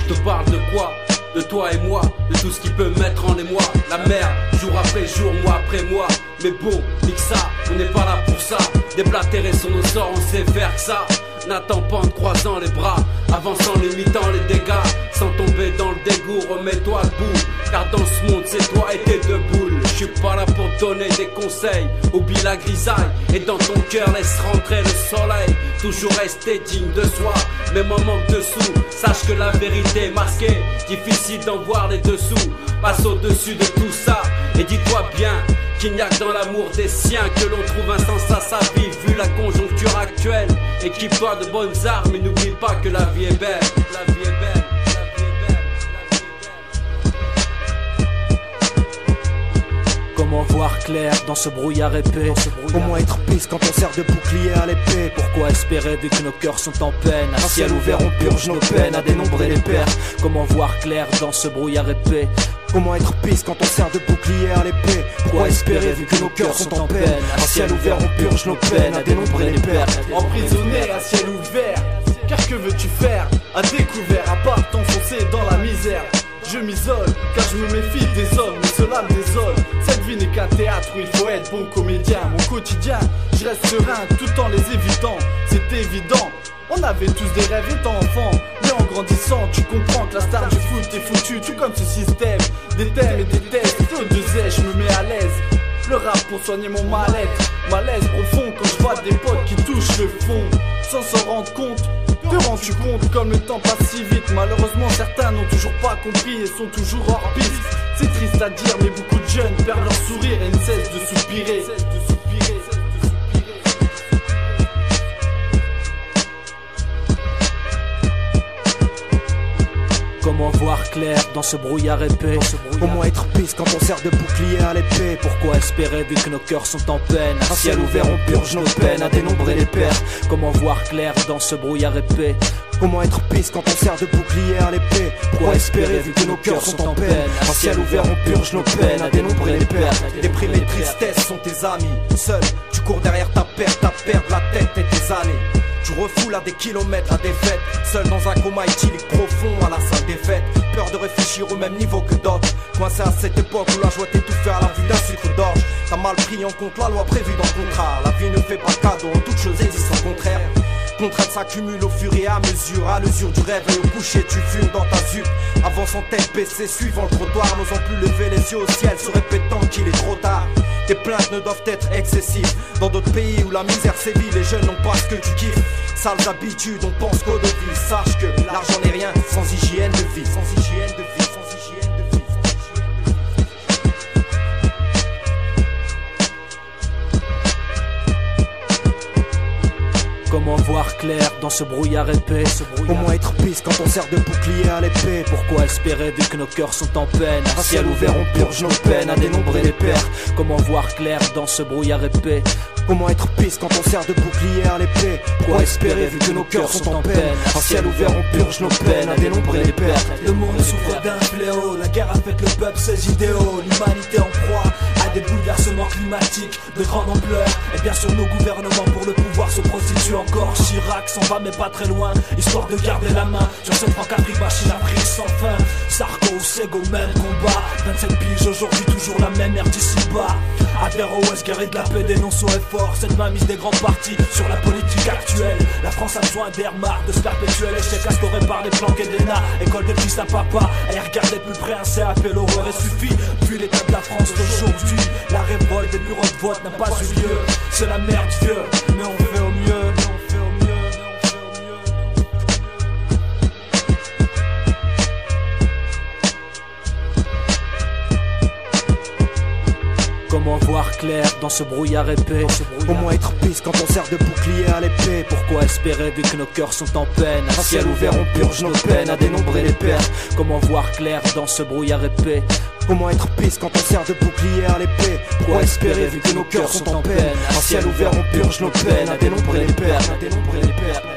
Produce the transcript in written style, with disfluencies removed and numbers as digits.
te parle de quoi? De toi et moi, de tout ce qui peut mettre en émoi la merde, jour après jour, mois après mois. Mais bon, nique ça, on n'est pas là pour ça. Déblatérer sur nos sorts, on sait faire que ça. N'attends pas en te croisant les bras, avançant, limitant les dégâts. Sans tomber dans le dégoût, remets-toi debout. Car dans ce monde, c'est toi et tes deux boules. Je suis pas là pour te donner des conseils. Oublie la grisaille et dans ton cœur laisse rentrer le soleil. Toujours rester digne de soi, même en manque de sous. Sache que la vérité est masquée, difficile d'en voir les dessous. Passe au-dessus de tout ça et dis-toi bien qu'il n'y a que dans l'amour des siens que l'on trouve un sens à sa vie, vu la conjoncture actuelle. Équipe-toi de bonnes armes et n'oublie pas que la vie est belle. La vie est belle. Comment voir clair dans ce brouillard épais? Comment être pisse quand on sert de bouclier à l'épée? Pourquoi espérer vu que nos cœurs sont en peine? À ciel ouvert on purge nos peines à dénombrer les pères. Comment voir clair dans ce brouillard épais? Comment être pisse quand on sert de bouclier à l'épée? Pourquoi espérer vu que nos cœurs sont en peine? À ciel ouvert on purge nos peines à dénombrer les pères. Emprisonné à ciel ouvert, car que veux-tu faire? À découvert, à part t'enfoncer dans la misère. Je m'isole, car je me méfie des hommes, mais cela me désole. Cette vie n'est qu'un théâtre où il faut être bon comédien. Mon quotidien, je reste serein tout en les évitant. C'est évident, on avait tous des rêves étant enfant. Mais en grandissant, tu comprends que la star du foot est foutue. Tout comme ce système, des thèmes et des tests. CO2, je me mets à l'aise. Le rap pour soigner mon mal-être. Malaise profond quand je vois des potes qui touchent le fond. Sans s'en rendre compte, te rends-tu compte comme le temps passe si vite? Malheureusement certains n'ont toujours pas compris et sont toujours hors piste. C'est triste à dire mais beaucoup de jeunes perdent leur sourire et ne cessent de soupirer. Comment voir clair dans ce brouillard épais? Comment être pisse quand on sert de bouclier à l'épée? Pourquoi espérer vu que nos cœurs sont en peine? À ciel ouvert on purge nos peines à dénombrer les pères. Comment voir clair dans ce brouillard épais? Comment être pisse quand on sert de bouclier à l'épée? Pourquoi espérer vu que nos cœurs sont en peine? À ciel ouvert on purge nos peines à dénombrer les pères. Déprimé, tristesse sont tes amis. Seul, tu cours derrière ta perte la tête et tes années. Tu refoules à des kilomètres la défaite. Seul dans un coma éthylique profond à la salle des fêtes. Peur de réfléchir au même niveau que d'autres. Coincé à cette époque où la joie t'étouffait à la vue d'un sucre d'orge. T'as mal pris en compte la loi prévue dans le contrat. La vie ne fait pas cadeau, en toute chose existe son contraire. Contraintes s'accumulent au fur et à l'usure du rêve et au coucher tu fumes dans ta zup. Avance en tête baissée, suivant le trottoir, n'osant plus lever les yeux au ciel, se répétant qu'il est trop tard. Tes plaintes ne doivent être excessives. Dans d'autres pays où la misère sévit, les jeunes n'ont pas ce que tu kiffes. Sales habitudes, on pense qu'au devis. Sache que l'argent n'est rien sans hygiène de vie. Sans hygiène de vie, sans hygiène de vie. Comment voir clair dans ce brouillard épais? Comment être pisse quand on sert de bouclier à l'épée? Pourquoi espérer vu que nos cœurs sont en peine? À ciel ouvert on purge nos peines à dénombrer les pères. Comment voir clair dans ce brouillard épais? Comment être pisse quand on sert de bouclier à l'épée? Pourquoi espérer vu que nos cœurs sont en peine? À ciel ouvert on purge nos peines à dénombrer les pères. Le monde souffre d'un fléau, la guerre a fait le peuple ses idéaux. L'humanité en proie à des bouleversements climatiques de grande ampleur. Et bien sûr nos gouvernements pour le pouvoir se prostituent encore. Chirac s'en va mais pas très loin, histoire de garder la main sur cette Franc-Afrique machine à prix sans fin. Sarko, Sego, même combat. 27 piges aujourd'hui, toujours la même merde ici-bas. Adhère au West, guerre et de la paix, dénonce au effort. Cette mainmise des grands partis sur la politique actuelle. La France a besoin d'air, marre de ce perpétuel échec instauré par des plans quinquennats. École de fils à papa, et regardez plus près un CAP, l'horreur est suffit. Vu l'état de la France d'aujourd'hui, la révolte des bureaux de vote n'a pas eu lieu. C'est la merde vieux, mais on fait au mieux. Comment voir clair dans ce brouillard épais? Comment être pisse quand on sert de bouclier à l'épée? Pourquoi espérer vu que nos cœurs sont en peine? À ciel ouvert on purge nos peines à dénombrer les pères. Comment voir clair dans ce brouillard épais? Comment être pisse quand on sert de bouclier à l'épée? Pourquoi espérer vu que nos cœurs sont en peine? À ciel ouvert on purge nos peines à dénombrer les pères.